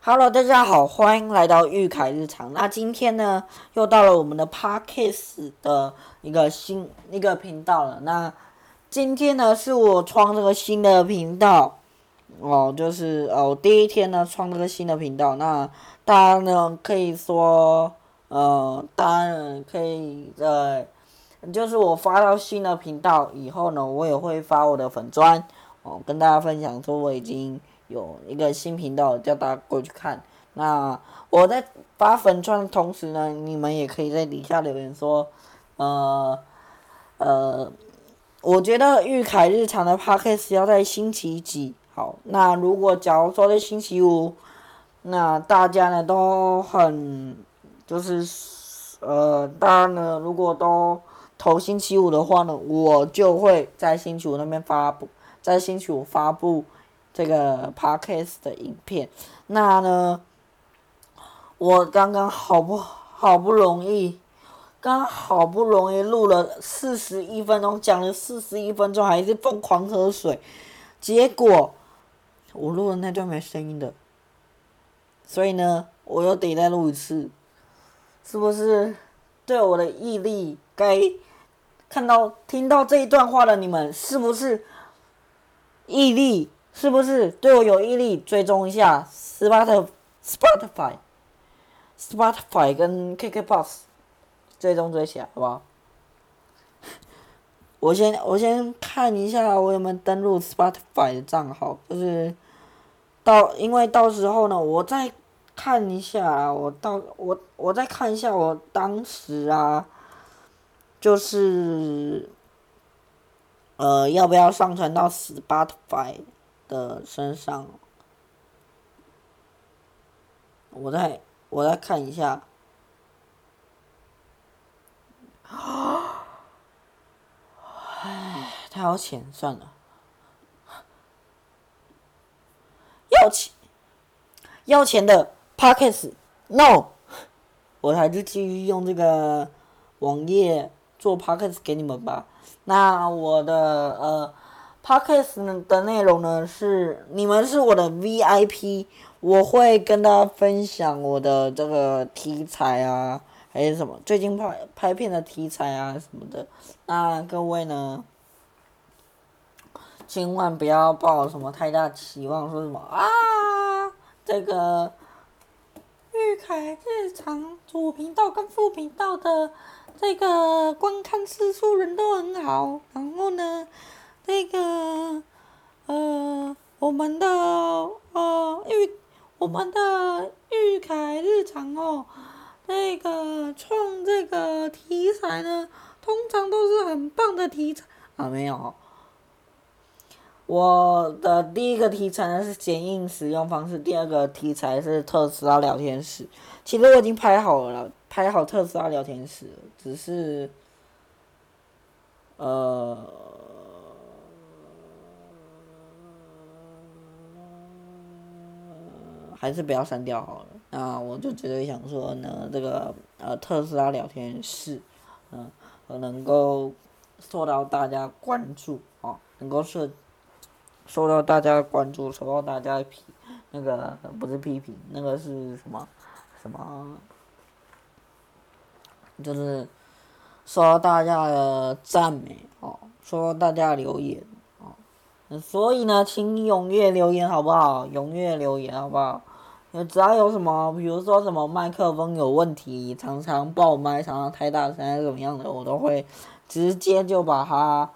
Hello，大家好，欢迎来到玉凯日常。那今天呢，又到了我们的 Podcast 的一个频道了。那今天呢，是我创这个新的频道第一天呢创这个新的频道。那大家呢可以说，大家呢可以就是我发到新的频道以后呢，我也会发我的粉专跟大家分享说我已经有一个新频道，叫大家过去看。那我在发粉专的同时呢，你们也可以在底下留言说，呃呃，我觉得玉凯日常的 podcast 要在星期几好？那如果假如说在星期五，那大家呢都很就是大家呢如果都投星期五的话呢，我就会在星期五那边在星期五发布这个 podcast 的影片。那呢，我刚好不容易录了41分钟，讲了41分钟，还是疯狂喝水，结果我录的那段没声音的，所以呢，我又得再录一次，是不是？对我的毅力，听到这一段话的你们，是不是毅力？是不是对我有毅力？追踪一下 Spotify 跟 KKBOX，追踪追起来，好不好？我先看一下我有没有登录 Spotify 的账号，就是因为到时候呢，我再看一下，我再看一下我当时就是要不要上传到 Spotify 的身上？我再看一下。太要钱，算了。要钱的 Podcast No， 我还是继续用这个网页做 Podcast 给你们吧。那我的Podcast 的内容呢你们是我的 VIP， 我会跟大家分享我的这个题材还是什么最近拍片的题材什么的。那各位呢，千万不要抱什么太大期望，说什么这个玉凯日常主频道跟副频道的这个观看次数人都很好，然后呢，这个我们的玉凯日常创这个题材呢，通常都是很棒的题材没有。我的第一个题材呢是剪映使用方式，第二个题材是特斯拉聊天室。其实我已经拍好特斯拉聊天室了，只是还是不要删掉好了。那我就觉得想说呢，这个特斯拉聊天室，能够受到大家关注能够受到大家关注，受到大家那个不是批评，那个是什么，就是受到大家的赞美受到大家的留言所以呢，请踊跃留言好不好？踊跃留言好不好？只要有什么，比如说什么麦克风有问题，常常爆麦，常常太大声还是怎么样的，我都会直接就把它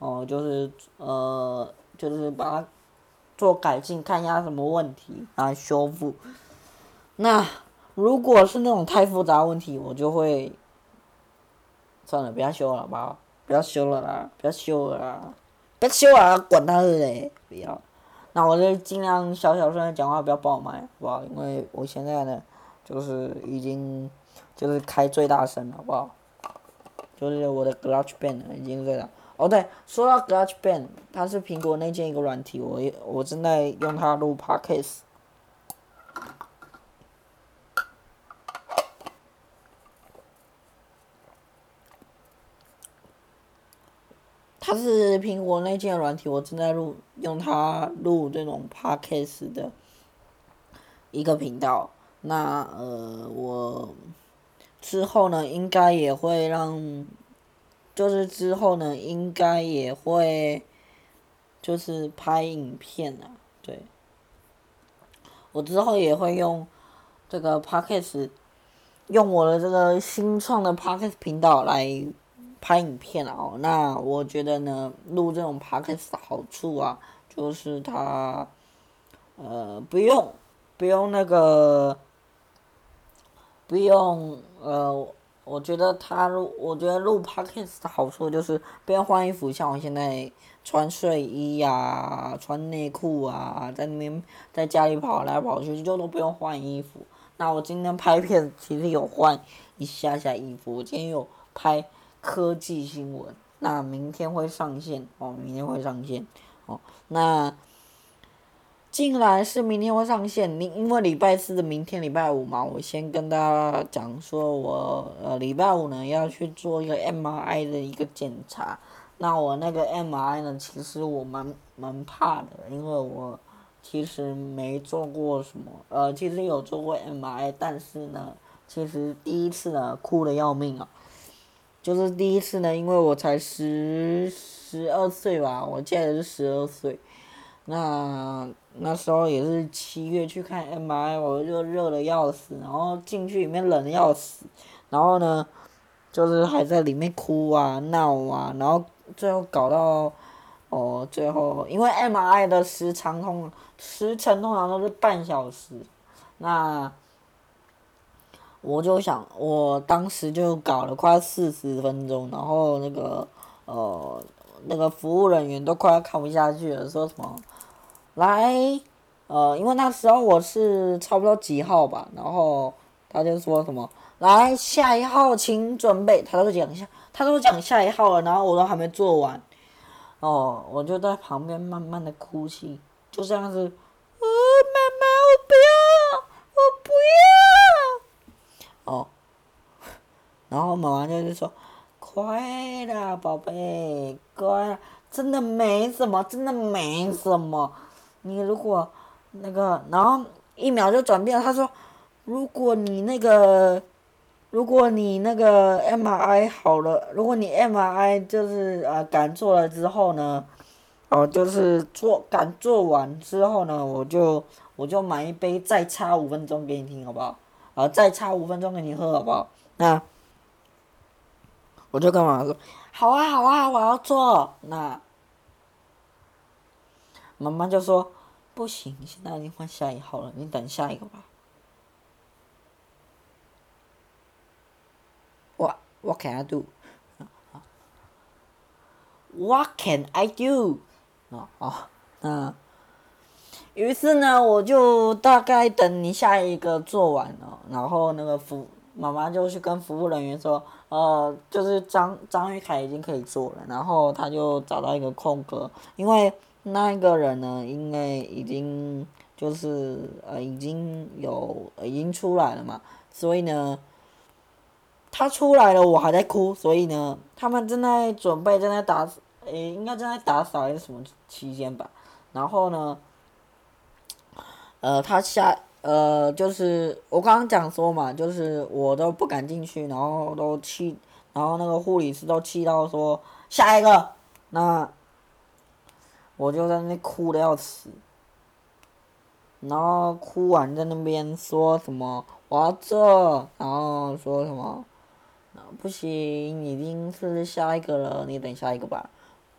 就是把它做改进，看一下什么问题修复。那如果是那种太复杂的问题，我就会算了，不要修了吧，不要修了啦，管他的嘞，不要。那我就尽量小声的讲话，不要爆麦，好不好？因为我现在呢，就是已经开最大声了，好不好？就是我的 GarageBand 已经最大。对，说到 GarageBand，它是苹果内建一个软体，我正在用它录 Podcast。它是苹果内建的软体，我正在用它录这种 Podcast 的一个频道。那我之后呢，应该也会之后呢，应该也会就是拍影片啊，对，我之后也会用这个 podcast，用我的这个新创的 podcast 频道来拍影片啊。那我觉得呢，录这种 podcast 的好处啊，就是它不用那个不用我觉得录 podcast 的好处就是不用换衣服，像我现在穿睡衣啊、穿内裤啊，在那边在家里跑来跑去，就都不用换衣服。那我今天拍片其实有换一下下衣服，我今天有拍科技新闻，那明天会上线哦，明天会上线哦。那竟然是明天会上线，因为礼拜四的明天礼拜五嘛，我先跟大家讲说我礼拜五呢要去做一个 MRI 的一个检查。那我那个 MRI 呢，其实我蛮怕的，因为我其实没做过什么，其实有做过 MRI，但是呢，其实第一次呢哭得要命啊。就是第一次呢，因为我才十二岁吧，我记得是12岁。那时候也是7月去看 MRI，我就热的要死，然后进去里面冷的要死，然后呢，就是还在里面哭啊闹啊，然后最后搞到最后因为 MRI 的时程通常都是半小时，那我就想，我当时就搞了快40分钟，然后那个服务人员都快要看不下去了，说什么来，因为那时候我是差不多几号吧，然后他就说什么来下一号请准备，他都讲下一号了，然后我都还没做完，我就在旁边慢慢的哭泣，就这样子，妈妈我不要，我不要，然后妈妈就是说，快啦宝贝，乖啦，真的没什么，真的没什么。你如果然后1秒就转变了，他说，如果你那个，如果你那个 MRI 好了，如果你 MRI 就是敢做了之后呢，就是敢做完之后呢，我就买一杯再差5分钟给你听，好不好？再差5分钟给你喝，好不好？那我就跟妈妈说，好啊好啊，我要做。那妈妈就说，不行，现在已经换下一号了，你等下一个吧。What can I do? What can I do? 那于是呢，我就大概等你下一个做完了，然后妈妈就去跟服务人员说，就是张玉凯已经可以做了，然后他就找到一个空格，因为那一个人呢，因为已经就是已经出来了嘛，所以呢，他出来了，我还在哭，所以呢，他们正在准备，应该正在打扫还是什么期间吧，然后呢。就是我刚刚讲说嘛，就是我都不敢进去，然后那个护理师都气到说下一个，那我就在那边哭的要死，然后哭完在那边说什么我要这，然后说什么不行，已经是下一个了，你等下一个吧，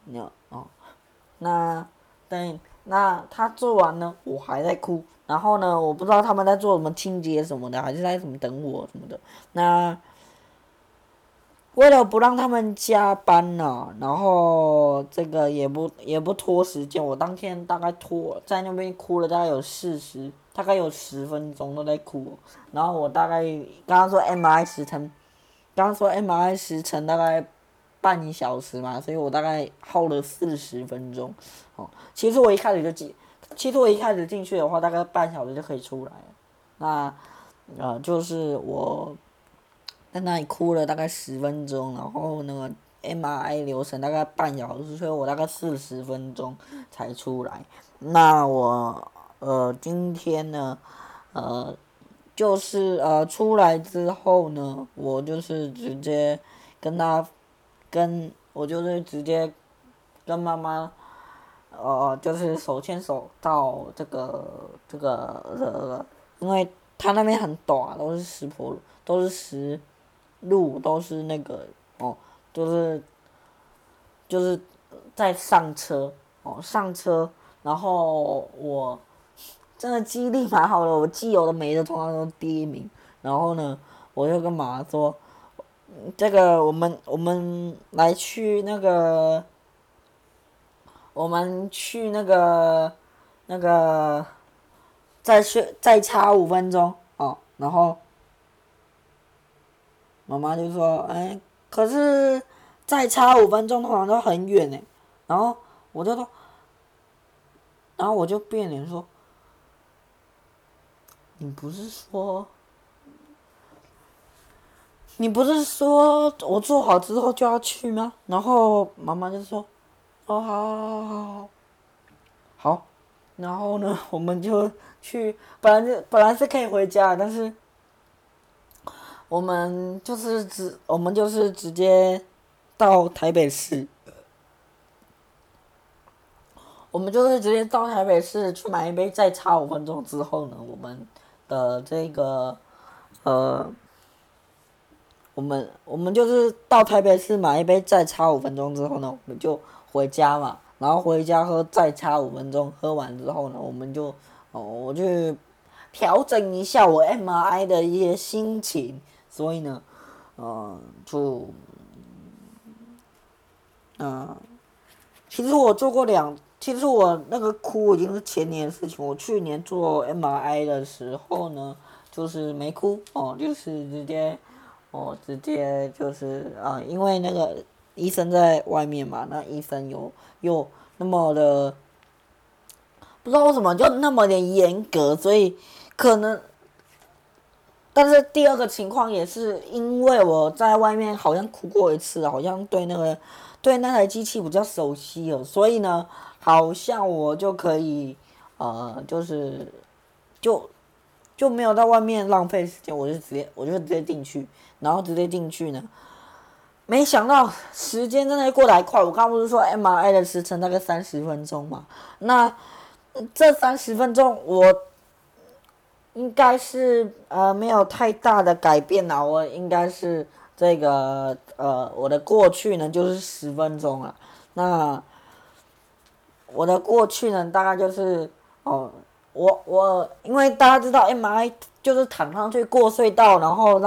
那那他做完呢，我还在哭。然后呢，我不知道他们在做什么清洁什么的，还是在什么等我什么的。那为了不让他们加班呢，然后这个也不拖时间，我当天大概在那边哭了大概有10分钟都在哭。然后我大概刚刚说 MRI 时程，刚刚说 MRI 时程大概半小时嘛，所以我大概耗了40分钟。其实我一开始进去的话，大概半小时就可以出来了。就是我在那里哭了大概10分钟，然后那个 MRI 流程大概半小时，所以我大概40分钟才出来。那我今天呢， 出来之后呢，我就是直接我就是直接跟妈妈，就是手牵手到因为他那边很陡啊，都是石坡路，都是石路，都是那个哦，就是在上车上车，然后我真的记忆力蛮好的，我记有的没的通常都是第一名。然后呢，我就跟妈妈说，这个我们来去那个，我们去那个再差5分钟哦。然后妈妈就说，哎，可是再差5分钟通常都很远呢。然后我就说，然后我就变脸说，你不是说你不是说我做好之后就要去吗？然后妈妈就说：“哦，好。”然后呢，我们就去，本来是可以回家，但是我们就是直接到台北市，我们就是直接到台北市去买一杯，再差5分钟之后呢，的这个呃我们就是到台北市买一杯，再差五分钟之后呢，我们就回家嘛。然后回家喝，再差五分钟，喝完之后呢，我去调整一下我 MRI 的一些心情。所以呢，就嗯、其实我做过其实我那个哭已经是前年的事情。我去年做 MRI 的时候呢，就是没哭就是直接就是因为那个医生在外面嘛，那医生又那么的不知道为什么就那么的严格，所以可能，但是第二个情况也是因为我在外面好像哭过一次，好像对那台机器比较熟悉了，所以呢，好像我就可以就是就就没有在外面浪费时间，我就直接进去，然后直接进去呢，没想到时间真的过得还快。我刚刚不是说 MRI 的时程大概30分钟嘛？那这30分钟我应该是没有太大的改变啦。我应该是我的过去呢就是10分钟了。那我的过去呢大概就是因为大家知道 MRI 就是躺上去过隧道，然后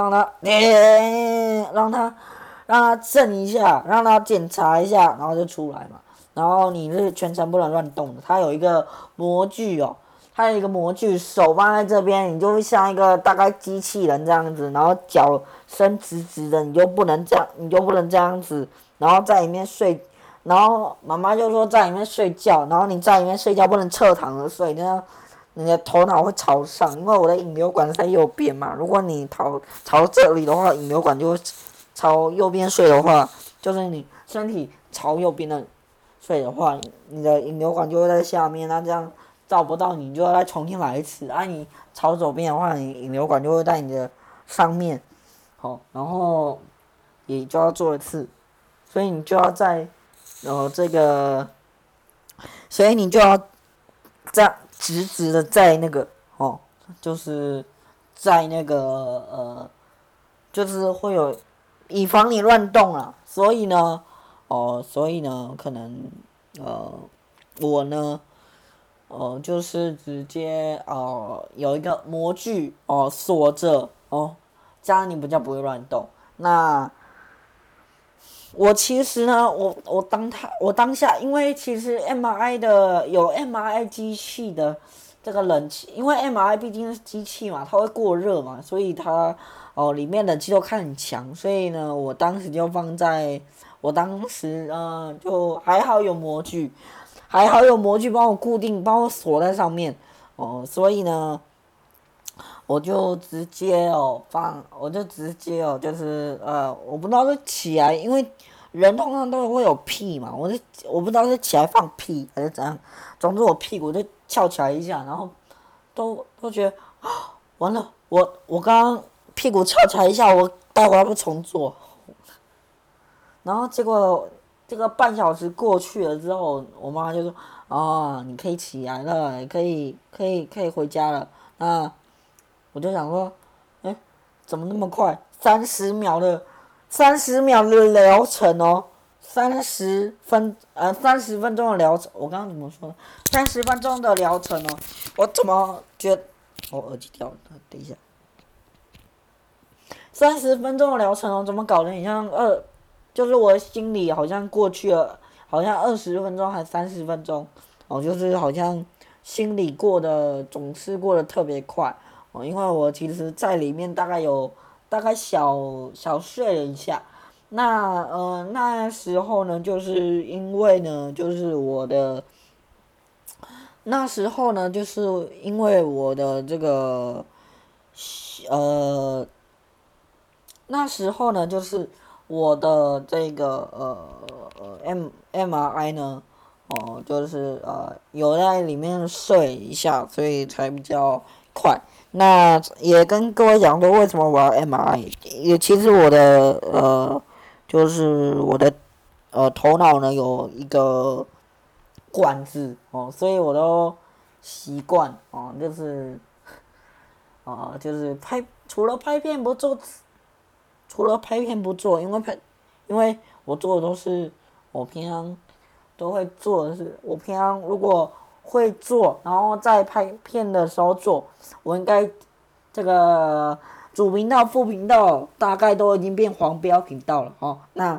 让他震一下，让他检查一下，然后就出来嘛。然后你是全程不能乱动的，它有一个模具它有一个模具，手放在这边，你就会像一个大概机器人这样子，然后脚伸直直的，你就不能这样子，然后在里面睡。然后妈妈就说在里面睡觉，然后你在里面睡觉不能侧躺着睡，这样你的头脑会朝上，因为我的引流管在右边嘛。如果你朝这里的话，引流管就会朝右边睡的话，就是你身体朝右边的睡的话，你的引流管就会在下面，那这样照不到你，你就要再重新来一次。你朝左边的话，你引流管就会在你的上面，然后也就要做一次，所以你就要在所以你就要这样直直的在那个就是在那个就是会有，以防你乱动啊。所以呢，可能我呢就是直接有一个模具锁着这样你比较不会乱动。那我其实呢，我当下，因为其实 有 MRI 机器的这个冷气，因为 MRI 毕竟是机器嘛，它会过热嘛，所以它里面冷气都开很强，所以呢，我当时就还好有模具，帮我固定，帮我锁在上面所以呢。我就直接就是我不知道是起来，因为人通常都会有屁嘛，我不知道是起来放屁还是怎样，总之我屁股就翘起来一下，然后都觉得完了，我刚刚屁股翘起来一下，我待会要不重做。然后结果这个半小时过去了之后，我妈就说：“哦，你可以起来了，可以回家了。”那我就想说，哎，怎么那么快？30秒的疗程哦，30分钟的疗程，我刚刚怎么说呢？30分钟的疗程哦，我怎么觉得？我耳机掉了，等一下。30分钟的疗程哦，怎么搞得很像就是我心里好像过去了，好像20分钟还30分钟哦，就是好像心里总是过得特别快哦，因为我其实在里面大概小睡了一下。那时候呢，就是因为呢，就是我的那时候呢，就是因为我的这个呃那时候呢，就是我的这个MRI 呢，就是有在里面睡一下，所以才比较快。那也跟各位讲说，为什么我要 MRI？也其实我的就是我的头脑呢有一个管子哦，所以我都习惯哦，就是除了拍片不做除了拍片不做，因为我做的都是我平常都会做的事。我平常如果会做，然后在拍片的时候做，我应该这个主频道、副频道大概都已经变黄标频道了哦。那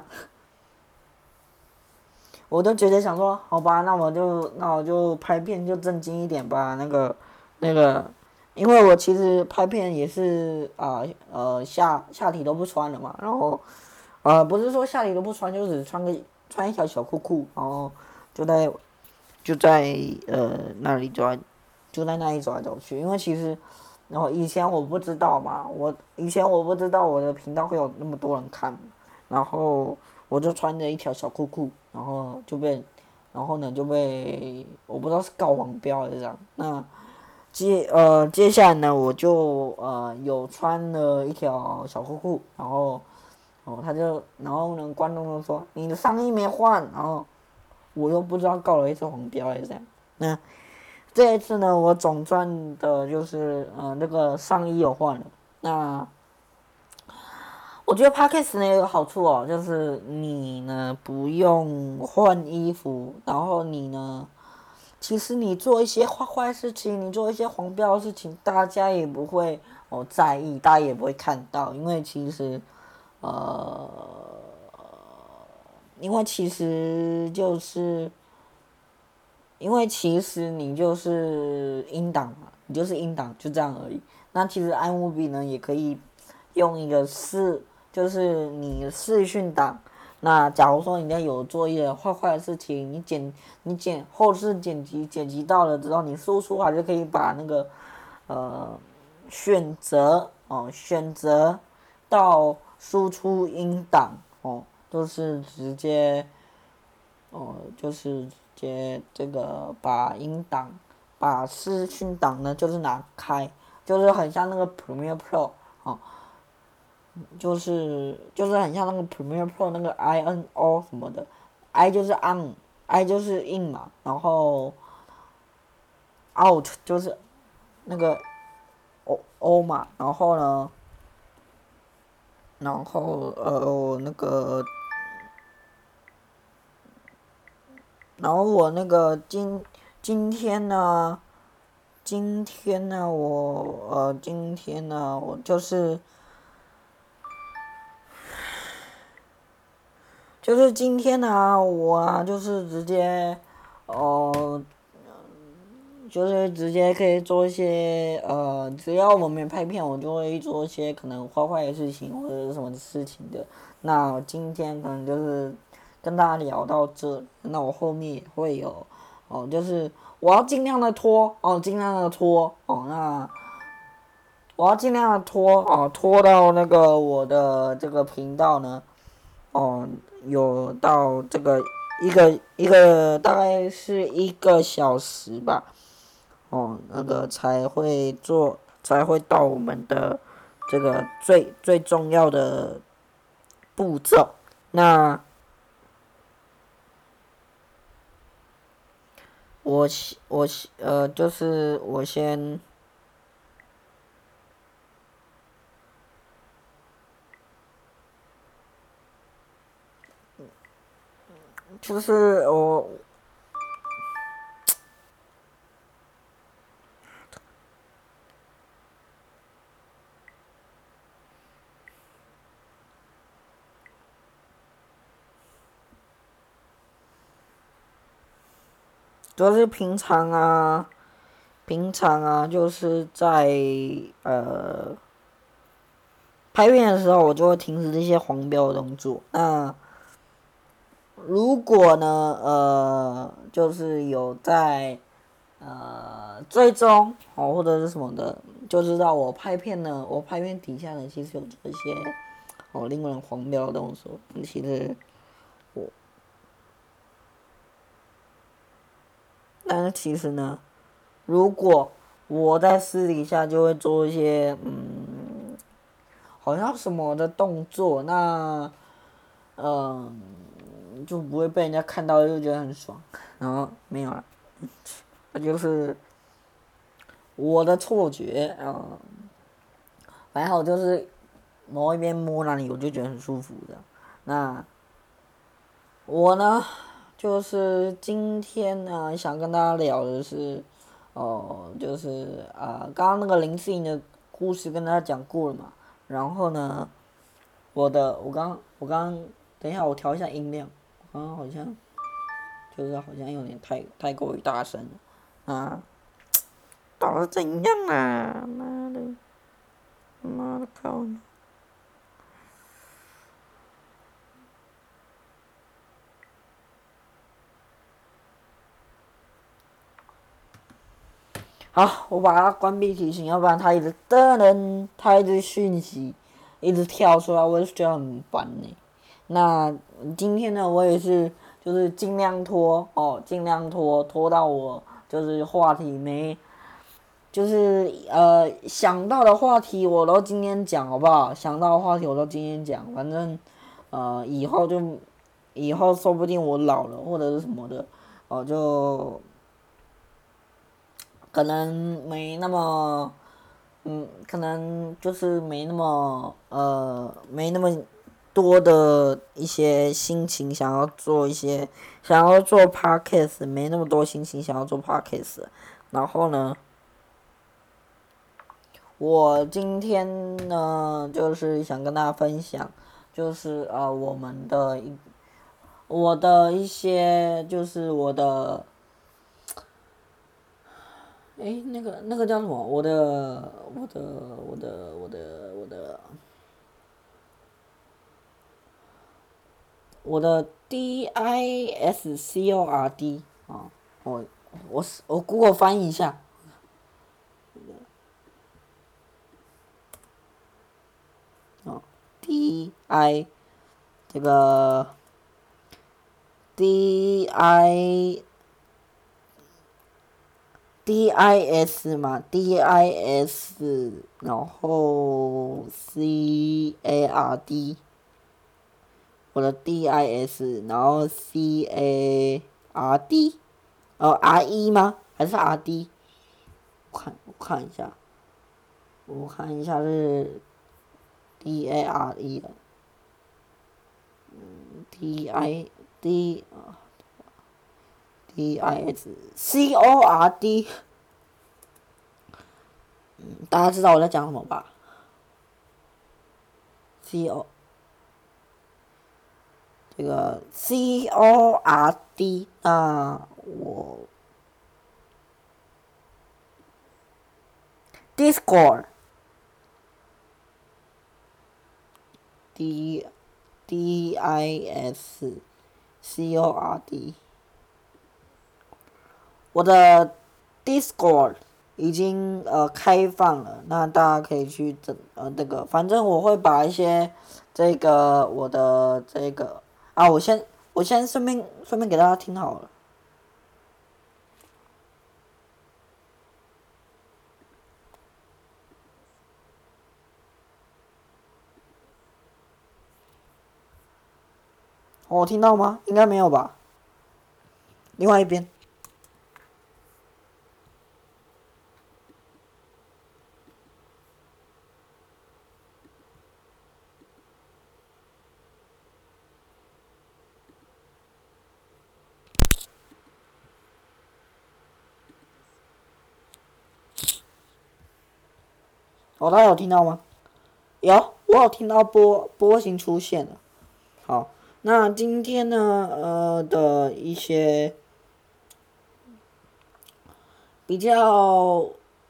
我都觉得想说，好吧，那我就拍片就正经一点吧。那个，因为我其实拍片也是下体都不穿了嘛，然后不是说下体都不穿，就只穿一条小裤裤，然后就在就在那里就在那里走来走去。因为其实，然后以前我不知道嘛，以前我不知道我的频道会有那么多人看，然后我就穿着一条小裤裤，然后呢就被我不知道是告黄标还是这样。那接下来呢，我就有穿了一条小裤裤，然后然后呢观众就说你的上衣没换，然后我又不知道告了一次黄标还是这样。那这一次呢，我总赚的就是那个上衣有换了。那我觉得 Podcast 呢有个好处哦，就是你呢不用换衣服，然后你呢，其实你做一些坏事情，你做一些黄标的事情，大家也不会在意，大家也不会看到，呃，因为其实就是因为其实你就是音档嘛，你就是音档，就这样而已。那其实 iMovie 呢也可以用一个就是你视讯档。那假如说你在有做一些坏的事情，后置剪辑到了之后，你输出还是可以把那个呃选择到输出音档就是直接就是直接这个把视讯档呢，就是拿开，就是很像那个 Premiere Pro 哦，就是很像那个 Premiere Pro 那个 INO 什么的，I 就是 on，I 就是 in 嘛，然后 out 就是那个 O 嘛，然后我那个今天呢，今天呢，我就是今天呢，就是直接，呃，就是直接可以做一些只要我没拍片，我就会做一些可能坏的事情或者是什么事情的。那今天可能就是跟大家聊到这，那我后面也会有就是我要尽量的拖那我要尽量的拖到那个我的这个频道呢。有到这个一个大概是1个小时吧，那个才会做才会到我们的这个最重要的步骤。那就是我先。就是平常啊，就是在拍片的时候，我就会停止这些黄标的动作。那如果呢，就是有在追踪或者是什么的，就知道我拍片底下呢，其实有做一些令人黄标的动作。其实但是其实呢，如果我在私底下就会做一些好像什么的动作，那就不会被人家看到，就觉得很爽。然后没有了，那就是我的错觉还好就是某一边摸那里，我就觉得很舒服的。那我呢，就是今天呢，想跟大家聊的是，就是刚刚那个林志颖的故事跟大家讲过了嘛。然后呢，我刚，等一下我调一下音量，我刚刚好像有点太过于大声了啊，到底怎样啊？妈的靠！好，我把它关闭提醒，要不然它一直它一直讯息一直跳出来，我就觉得很烦呢。那今天呢，我也是就是尽量拖到我就是话题没，就是想到的话题我都今天讲好不好？想到的话题我都今天讲，反正以后说不定我老了或者是什么的，就可能没那么，可能就是没那么多的一些心情想要做 podcast，没那么多心情想要做 podcast。然后呢，我今天呢，就是想跟大家分享，就是我的一些，就是那个叫什么？我的 DISCORD 啊，我 Google 翻译一下DI 这个 DI DIS 嘛，DIS，然后 CARD，我的 DIS，然后 CARD，RE 吗？还是 RD？我看一下，是 DARE 的，DI DISCORD，大家知道我在讲什么吧？CO 这个 CORD，那我 Discord DISCORD，我的 Discord 已经开放了，那大家可以去这个，反正我会把一些这个我的这个我先顺便给大家听好了。 我听到吗？应该没有吧。另外一边。大家有听到吗？我有听到波形出现了。好，那今天呢，的一些比较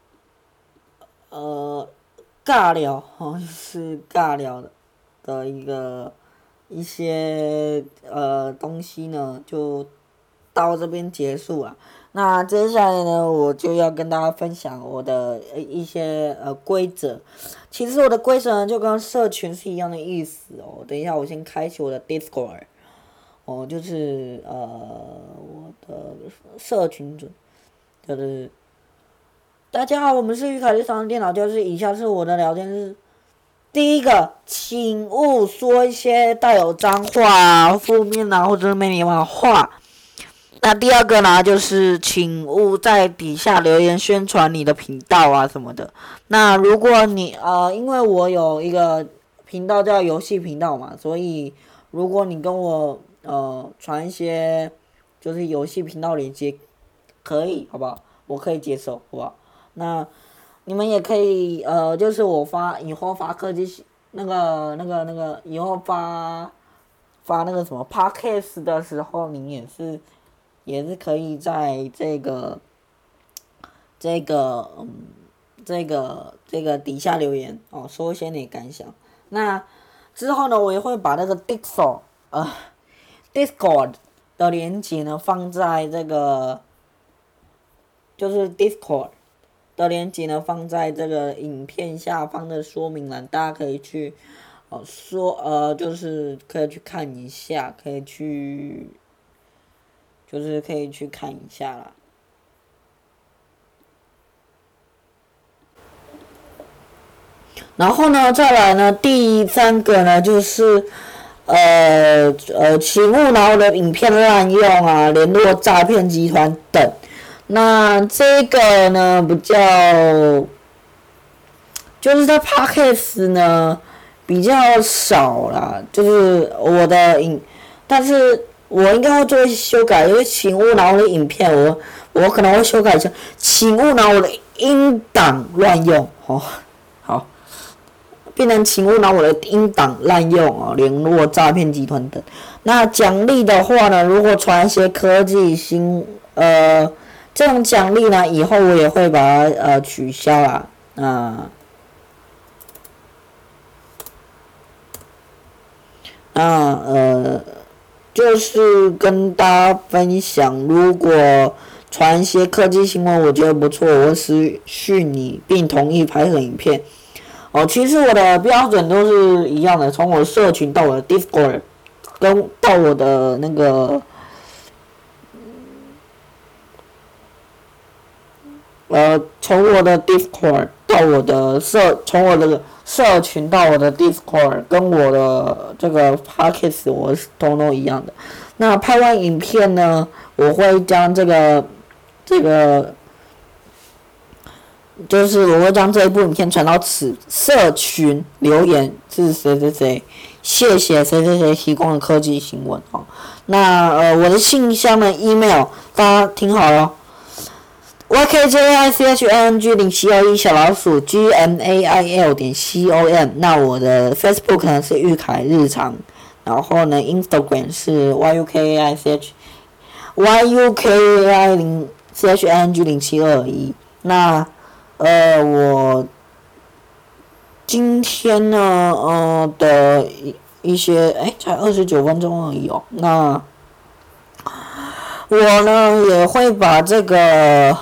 尬聊就是尬聊的一些东西呢，就到这边结束了。那接下来呢，我就要跟大家分享我的一些规则。其实我的规则呢，就跟社群是一样的意思哦。等一下，我先开启我的 Discord，就是我的社群就是大家好，我们是玉凯日常电脑教室，以下是我的聊天室。第一个，请勿说一些带有脏话、负面或者是没礼貌的话。那第二个呢，就是请勿在底下留言宣传你的频道啊什么的。那如果你因为我有一个频道叫游戏频道嘛，所以如果你跟我传一些就是游戏频道链接，可以好不好？我可以接受，好不好？那你们也可以就是我以后发科技以后发那个什么 podcast 的时候，你也是可以在这个底下留言说一些你的感想。那之后呢，我也会把那个 Discord 的连接呢放在这个就是 Discord 的连接呢放在这个影片下方的说明栏，大家可以去就是可以去看一下，可以去看一下啦。然后呢，再来呢，第三个呢，就是请勿拿我的影片滥用啊，联络诈骗集团等。那这个呢，比较就是在 Podcast 呢比较少啦，就是但是我应该会做一些修改，因为请勿拿我的影片，我可能会修改一下，请勿拿我的音档乱用好，变成请勿拿我的音档滥用联络诈骗集团等。那奖励的话呢，如果传一些科技这种奖励呢，以后我也会把它取消啦。就是跟大家分享，如果传一些科技新闻，我觉得不错，我会私讯你，并同意拍摄影片。其实我的标准都是一样的，从我的社群到我的 Discord，到我的那个从我的 Discord 到我的从我的社群到我的 Discord 跟我的这个 Podcast 我是通通一样的。那拍完影片呢，我会将就是我会将这一部影片传到此社群留言是谁谁谁，谢谢谁谁谁提供的科技新闻那我的信箱的 email 大家听好了。YKJICHNG0721小老鼠 GMAIL.com。那我的 Facebook 呢是玉凯日常，然后呢 Instagram 是 YUKAICHNG0721。那我今天呢的一些才29分钟而已那我呢也会把这个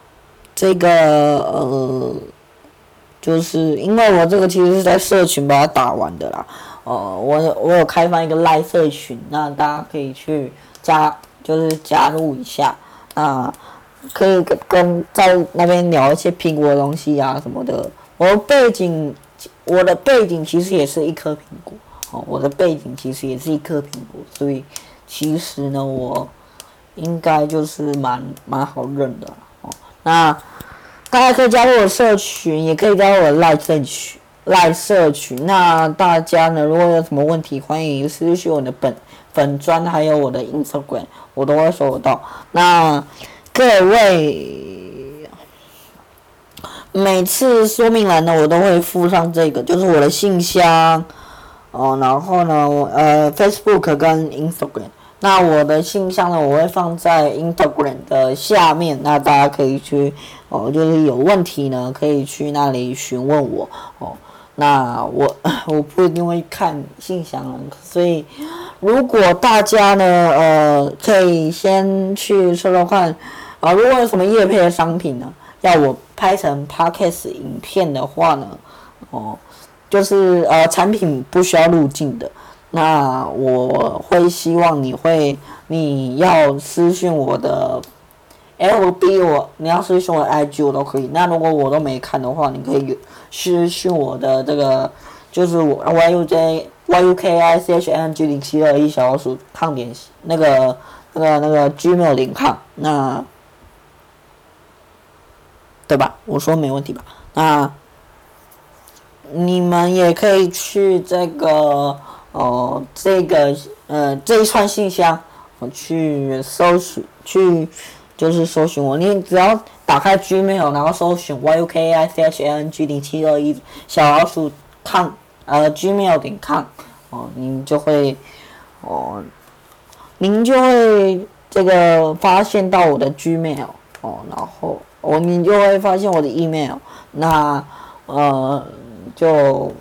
就是因为我这个其实是在社群把它打完的啦。我有开放一个赖社群，那大家可以去加入一下，可以跟在那边聊一些苹果的东西啊什么的。我的背景其实也是一颗苹果我的背景其实也是一颗苹果，所以其实呢，我应该就是蛮好认的哦。那大家可以加入我的社群，也可以加入我的赖社群。那大家呢，如果有什么问题，欢迎私讯我的粉专，还有我的 Instagram， 我都会收得到。那各位，每次说明栏呢，我都会附上这个，就是我的信箱然后呢，Facebook 跟 Instagram。那我的信箱呢，我会放在 Instagram 的下面，那大家可以去就是有问题呢，可以去那里询问我那我不一定会看信箱，所以如果大家呢可以先去说说看如果有什么业配的商品呢，要我拍成 Podcast 影片的话呢就是产品不需要入镜的。那我会希望你要私讯我的 FB 你要私讯我的 IG 我都可以。那如果我都没看的话，你可以私讯我的这个就是我 YUKICHANG0721小老鼠抗点那个 Gmail.com 那对吧？我说没问题吧？那你们也可以去这一串信箱，去搜寻，就是搜寻我。你只要打开 Gmail， 然后搜寻 YUKICHANG0721小老鼠Gmail.com 您就会这个发现到我的 Gmail 然后你就会发现我的 email， 那就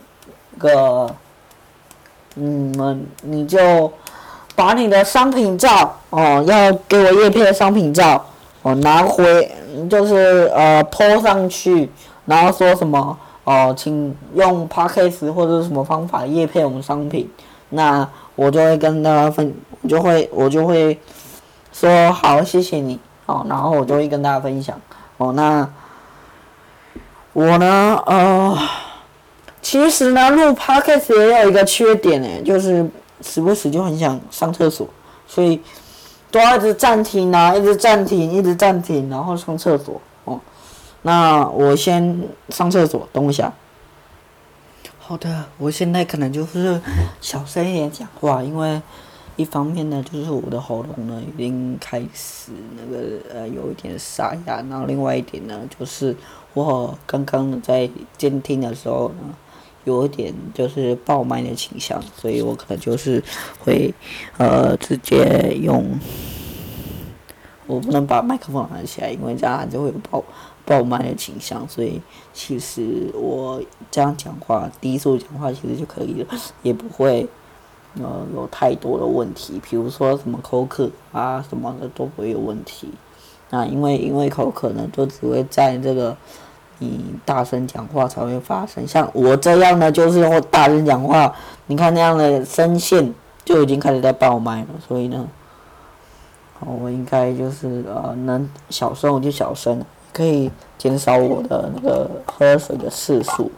你就把你的商品照要给我业配的商品照拿回，就是po 上去，然后说什么请用 Podcast 或者是什么方法业配我们商品，那我就会跟大家我就会说好，谢谢你然后我就会跟大家分享那我呢其实呢，录 podcast 也有一个缺点就是时不时就很想上厕所，所以都要一直暂停，一直暂停，然后上厕所那我先上厕所，等我一下。好的，我现在可能就是小声一点讲话，因为一方面呢，就是我的喉咙呢已经开始有一点沙哑，然后另外一点呢，就是我刚刚在监听的时候呢，有一点就是爆麦的倾向，所以我可能就是会直接用，我不能把麦克风拿起来，因为这样就会有爆麦的倾向，所以其实我这样讲话，低速讲话其实就可以了，也不会有太多的问题，比如说什么口渴什么的都不会有问题。那因为口渴呢，就只会在这个你大声讲话才会发生。像我这样呢，就是我大声讲话，你看那样的声线就已经开始在爆麦了，所以呢，我应该就是能小声我就小声，可以减少我的那个喝水的次数。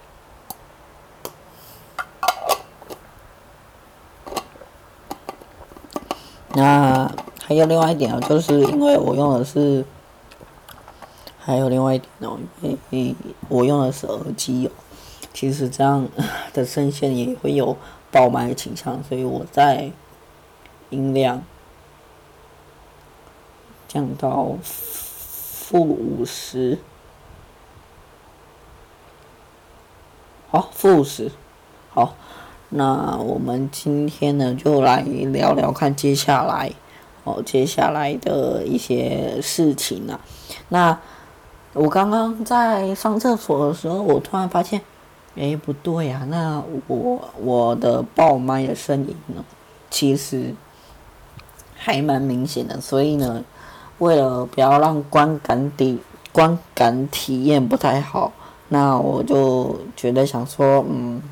那还有另外一点就是因为我用的是，还有另外一点因为我用的是耳机其实这样的声线也会有爆麦的倾向，所以我在音量降到-50，好-50，好。那我们今天呢，就来聊聊看接下来的一些事情那我刚刚在上厕所的时候，我突然发现，不对那我的爆麦的声音呢，其实还蛮明显的，所以呢，为了不要让观感体验不太好，那我就觉得想说，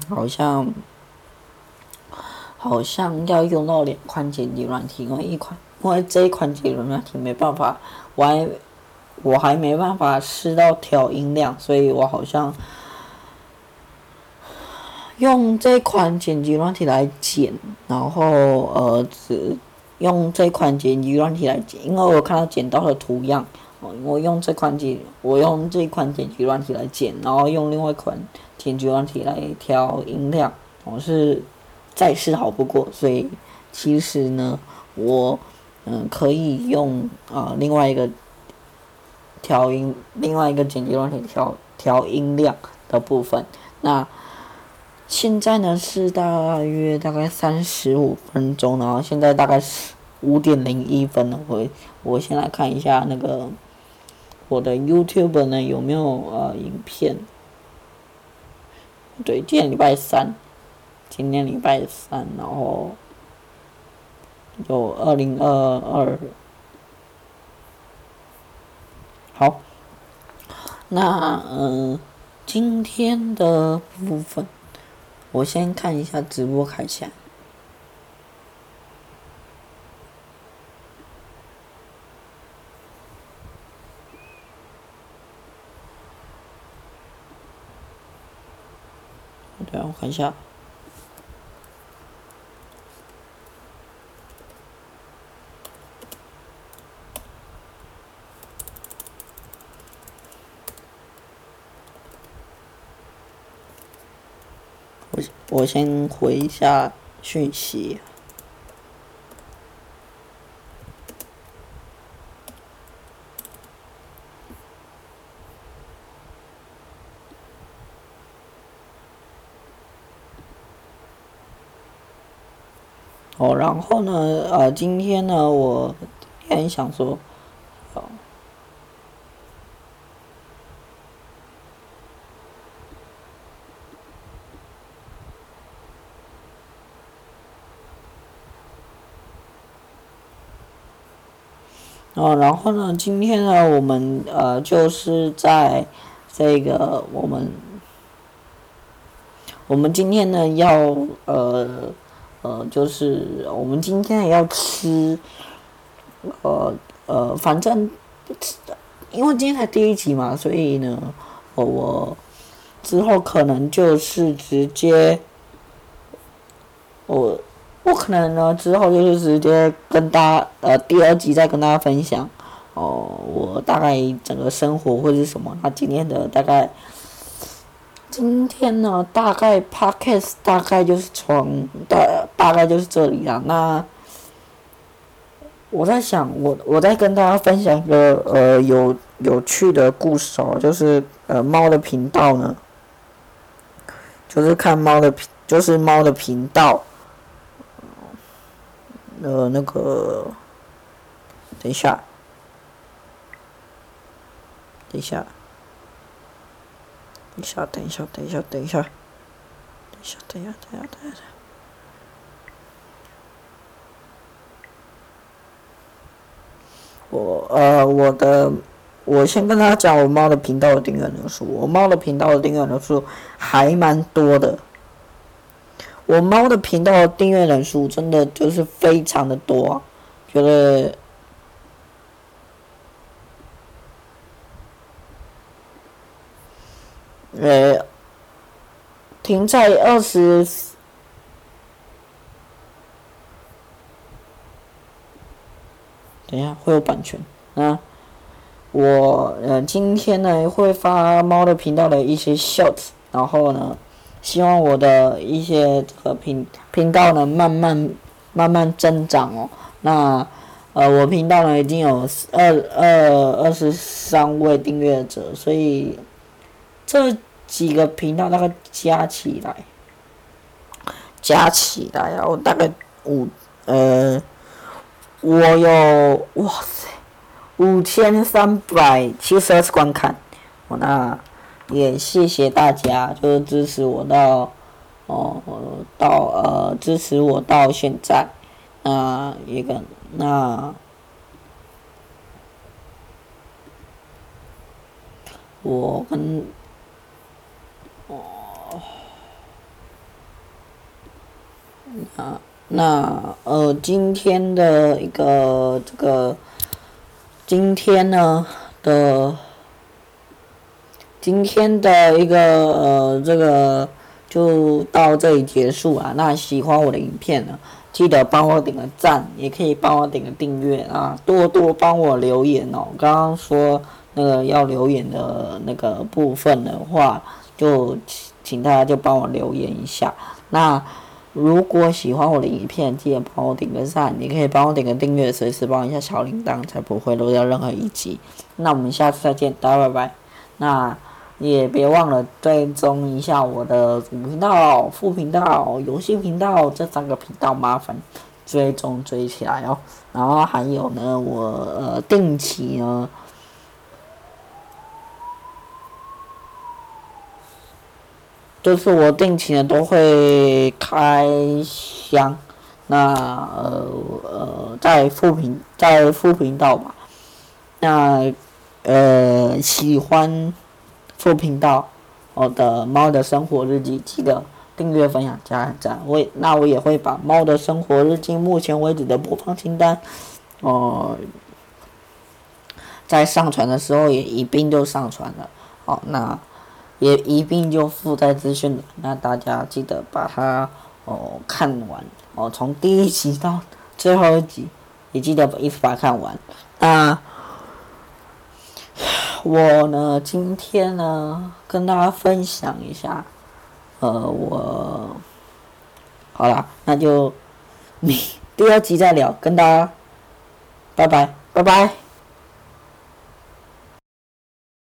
好像要用到2款剪辑软体，因为这一款剪辑软体没办法，我还没办法试到调音量，所以我好像用这款剪辑软体来剪，然后只用这款剪辑软体来剪，因为我看到剪刀的图样，我用这款剪辑软体来剪，然后用另外一款剪辑软体来调音量，我是再适好不过，所以其实呢，我可以用另外一个剪辑软体调音量的部分。那现在呢是大概35分钟，然后现在大概是5:01了。我先来看一下那个我的 YouTube 呢有没有影片。对，今天礼拜三，然后有2022。好，那今天的部分，我先看一下直播开起来。对啊，我看一下。我先回一下讯息。然后呢，今天呢，我也想说，然后呢，今天呢，我们就是在这个我们今天呢要就是我们今天也要吃反正因为今天才第1集嘛，所以呢，我之后可能就是直接我可能呢之后就是直接跟大家第2集再跟大家分享我大概整个生活或者是什么。那今天呢大概 podcast 大概就是大概就是这里啦。那我在想我在跟大家分享一个有趣的故事就是猫的频道呢，就是看猫的频道。那个，等一下，我先跟大家讲我猫的频道的订阅人数。我猫的频道的订阅人数还蛮多的。我猫的频道的订阅人数真的就是非常的多觉得停在20，等一下会有版权我今天呢会发猫的频道的一些 short， 然后呢希望我的一些这个频道呢慢慢增长那我频道呢已经有23位订阅者，所以这几个频道大概加起来我大概我有哇塞5372次观看那也谢谢大家，就是支持我支持我到现在。我跟今天的一个今天的一个就到这里结束啊。那喜欢我的影片呢，记得帮我点个赞，也可以帮我点个订阅啊，多多帮我留言哦。刚刚说那个要留言的那个部分的话，就请大家就帮我留言一下。那如果喜欢我的影片，记得帮我点个赞，也可以帮我点个订阅，随时帮一下小铃铛，才不会漏掉任何一集。那我们下次再见，大家拜拜。那也别忘了追踪一下我的主频道、副频道、游戏频道这3个频道，麻烦追起来哦。然后还有呢，我定期呢，就是我定期呢都会开箱。那在副频道吧。那喜欢副频道我的猫的生活日记，记得订阅、分享、加按赞。我也会把猫的生活日记目前为止的播放清单，在上传的时候也一并就上传了。那也一并就附在资讯栏，那大家记得把它看完从第1集到最后1集，也记得一直把它看完。那我呢，今天呢，跟大家分享一下，我好啦，那就第2集再聊，跟大家拜拜。